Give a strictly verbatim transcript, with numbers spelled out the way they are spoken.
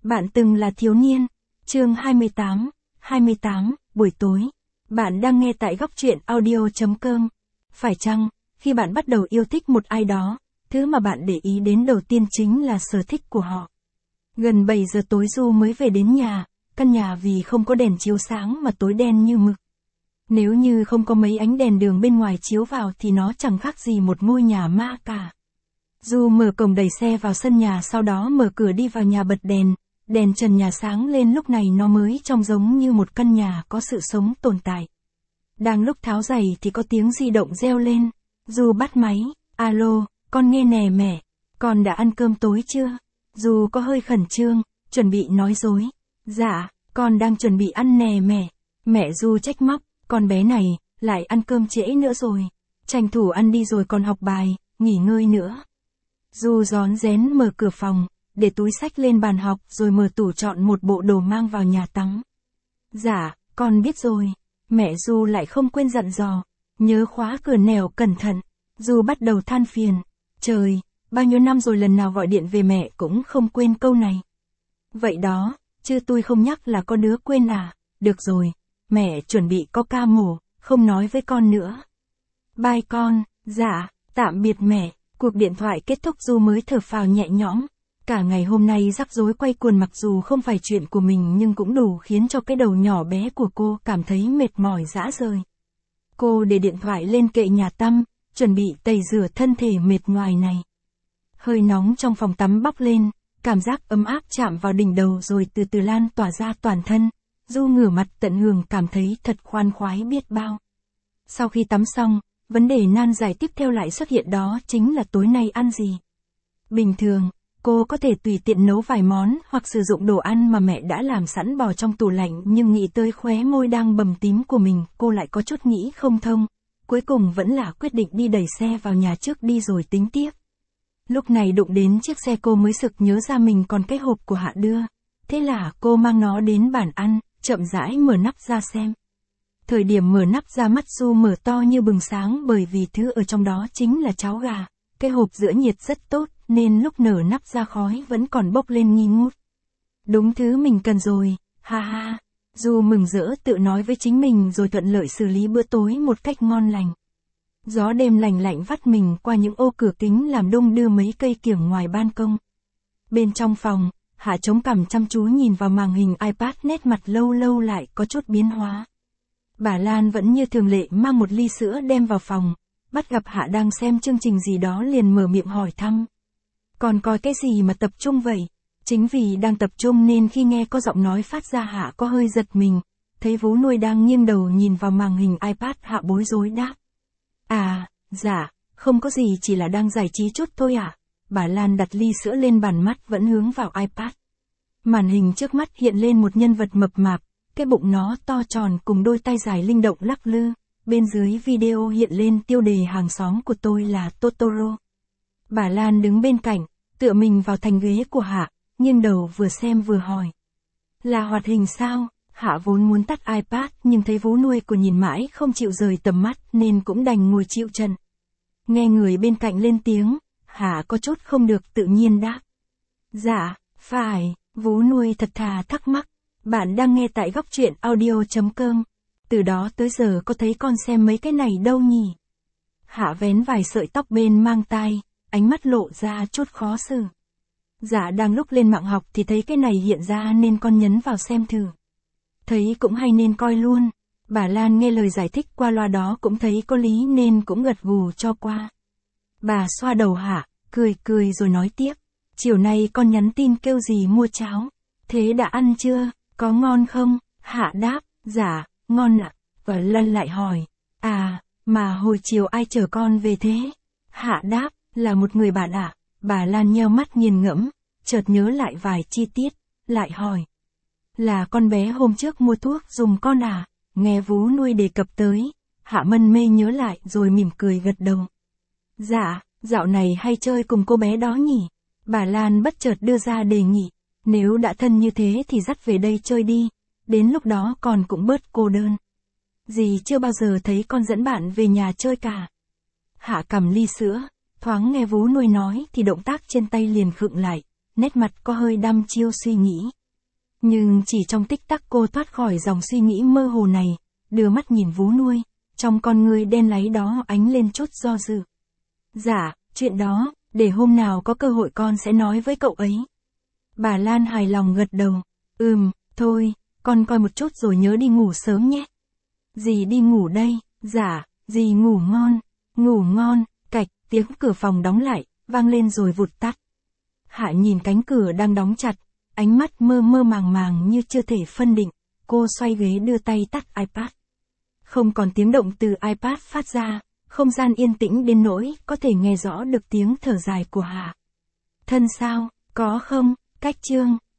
Bạn từng là thiếu niên. Chương hai mươi tám, hai mươi tám, buổi tối. Bạn đang nghe tại góc truyện audio chấm com. Phải chăng, khi bạn bắt đầu yêu thích một ai đó, thứ mà bạn để ý đến đầu tiên chính là sở thích của họ. Gần bảy giờ tối Du mới về đến nhà, căn nhà vì không có đèn chiếu sáng mà tối đen như mực. Nếu như không có mấy ánh đèn đường bên ngoài chiếu vào thì nó chẳng khác gì một ngôi nhà ma cả. Du mở cổng đẩy xe vào sân nhà, sau đó mở cửa đi vào nhà bật đèn. Đèn trần nhà sáng lên, lúc này nó mới trông giống như một căn nhà có sự sống tồn tại. Đang lúc tháo giày thì có tiếng di động reo lên. Du bắt máy. Alo, con nghe nè mẹ. Con đã ăn cơm tối chưa? Du có hơi khẩn trương, chuẩn bị nói dối. Dạ, con đang chuẩn bị ăn nè mẹ. Mẹ Du trách móc, con bé này, lại ăn cơm trễ nữa rồi. Tranh thủ ăn đi rồi còn học bài, nghỉ ngơi nữa. Du rón rén mở cửa phòng, để túi xách lên bàn học rồi mở tủ chọn một bộ đồ mang vào nhà tắm. Dạ, con biết rồi. Mẹ Du lại không quên dặn dò. Nhớ khóa cửa nẻo cẩn thận. Du bắt đầu than phiền. Trời, bao nhiêu năm rồi lần nào gọi điện về mẹ cũng không quên câu này. Vậy đó, chứ tôi không nhắc là có đứa quên à. Được rồi, mẹ chuẩn bị có ca mổ, không nói với con nữa. Bye con. Dạ, tạm biệt mẹ. Cuộc điện thoại kết thúc Du mới thở phào nhẹ nhõm. Cả ngày hôm nay rắc rối quay cuồng, mặc dù không phải chuyện của mình nhưng cũng đủ khiến cho cái đầu nhỏ bé của cô cảm thấy mệt mỏi rã rời. Cô để điện thoại lên kệ nhà tắm, chuẩn bị tẩy rửa thân thể mệt nhoài này. Hơi nóng trong phòng tắm bốc lên, cảm giác ấm áp chạm vào đỉnh đầu rồi từ từ lan tỏa ra toàn thân. Du ngửa mặt tận hưởng, cảm thấy thật khoan khoái biết bao. Sau khi tắm xong, vấn đề nan giải tiếp theo lại xuất hiện, đó chính là tối nay ăn gì. Bình thường, cô có thể tùy tiện nấu vài món hoặc sử dụng đồ ăn mà mẹ đã làm sẵn bỏ trong tủ lạnh, nhưng nghĩ tới khóe môi đang bầm tím của mình, cô lại có chút nghĩ không thông. Cuối cùng vẫn là quyết định đi đẩy xe vào nhà trước đi rồi tính tiếp. Lúc này đụng đến chiếc xe cô mới sực nhớ ra mình còn cái hộp của Hạ đưa. Thế là cô mang nó đến bàn ăn, chậm rãi mở nắp ra xem. Thời điểm mở nắp ra, mắt Du mở to như bừng sáng, bởi vì thứ ở trong đó chính là cháo gà. Cái hộp giữa nhiệt rất tốt, nên lúc nở nắp ra khói vẫn còn bốc lên nghi ngút. Đúng thứ mình cần rồi, ha ha. Du mừng rỡ tự nói với chính mình rồi thuận lợi xử lý bữa tối một cách ngon lành. Gió đêm lành lạnh vắt mình qua những ô cửa kính làm đung đưa mấy cây kiểng ngoài ban công. Bên trong phòng, Hạ chống cằm chăm chú nhìn vào màn hình iPad, nét mặt lâu lâu lại có chút biến hóa. Bà Lan vẫn như thường lệ mang một ly sữa đem vào phòng, bắt gặp Hạ đang xem chương trình gì đó liền mở miệng hỏi thăm. Còn coi cái gì mà tập trung vậy? Chính vì đang tập trung nên khi nghe có giọng nói phát ra, Hạ có hơi giật mình. Thấy vú nuôi đang nghiêng đầu nhìn vào màn hình iPad, Hạ bối rối đáp. À, dạ, không có gì, chỉ là đang giải trí chút thôi ạ. À? Bà Lan đặt ly sữa lên bàn, mắt vẫn hướng vào iPad. Màn hình trước mắt hiện lên một nhân vật mập mạp, cái bụng nó to tròn cùng đôi tay dài linh động lắc lư. Bên dưới video hiện lên tiêu đề hàng xóm của tôi là Totoro. Bà Lan đứng bên cạnh, tựa mình vào thành ghế của Hạ, nghiêng đầu vừa xem vừa hỏi. Là hoạt hình sao? Hạ vốn muốn tắt iPad nhưng thấy vú nuôi của nhìn mãi không chịu rời tầm mắt nên cũng đành ngồi chịu trận. Nghe người bên cạnh lên tiếng, Hạ có chút không được tự nhiên đáp. Dạ, phải, vú nuôi thật thà thắc mắc. Bạn đang nghe tại góc truyện audio chấm com. Từ đó tới giờ có thấy con xem mấy cái này đâu nhỉ? Hạ vén vài sợi tóc bên mang tai, ánh mắt lộ ra chút khó xử. Dạ, đang lúc lên mạng học thì thấy cái này hiện ra nên con nhấn vào xem thử. Thấy cũng hay nên coi luôn. Bà Lan nghe lời giải thích qua loa đó cũng thấy có lý nên cũng gật gù cho qua. Bà xoa đầu Hạ, cười cười rồi nói tiếp. Chiều nay con nhắn tin kêu gì mua cháo. Thế đã ăn chưa? Có ngon không? Hạ đáp, dạ, ngon ạ. Và Lan lại hỏi, à, mà hồi chiều ai chở con về thế? Hạ đáp, là một người bạn ạ. À? Bà Lan nheo mắt nghiền ngẫm, chợt nhớ lại vài chi tiết, lại hỏi. Là con bé hôm trước mua thuốc dùng con à? Nghe vú nuôi đề cập tới, Hạ mân mê nhớ lại rồi mỉm cười gật đầu. Dạ, dạo này hay chơi cùng cô bé đó nhỉ? Bà Lan bất chợt đưa ra đề nghị. Nếu đã thân như thế thì dắt về đây chơi đi, đến lúc đó con cũng bớt cô đơn. Dì chưa bao giờ thấy con dẫn bạn về nhà chơi cả. Hạ cầm ly sữa, thoáng nghe vú nuôi nói thì động tác trên tay liền khựng lại, nét mặt có hơi đăm chiêu suy nghĩ. Nhưng chỉ trong tích tắc cô thoát khỏi dòng suy nghĩ mơ hồ này, đưa mắt nhìn vú nuôi, trong con ngươi đen láy đó ánh lên chút do dự. Dạ, chuyện đó, để hôm nào có cơ hội con sẽ nói với cậu ấy. Bà Lan hài lòng gật đầu. Ừm, thôi, con coi một chút rồi nhớ đi ngủ sớm nhé. Dì đi ngủ đây. Dạ, dì ngủ ngon. Ngủ ngon. Cạch, tiếng cửa phòng đóng lại, vang lên rồi vụt tắt. Hạ nhìn cánh cửa đang đóng chặt, ánh mắt mơ mơ màng màng như chưa thể phân định. Cô xoay ghế đưa tay tắt iPad. Không còn tiếng động từ iPad phát ra, không gian yên tĩnh đến nỗi có thể nghe rõ được tiếng thở dài của Hạ. Thân sao, có không, cách chương.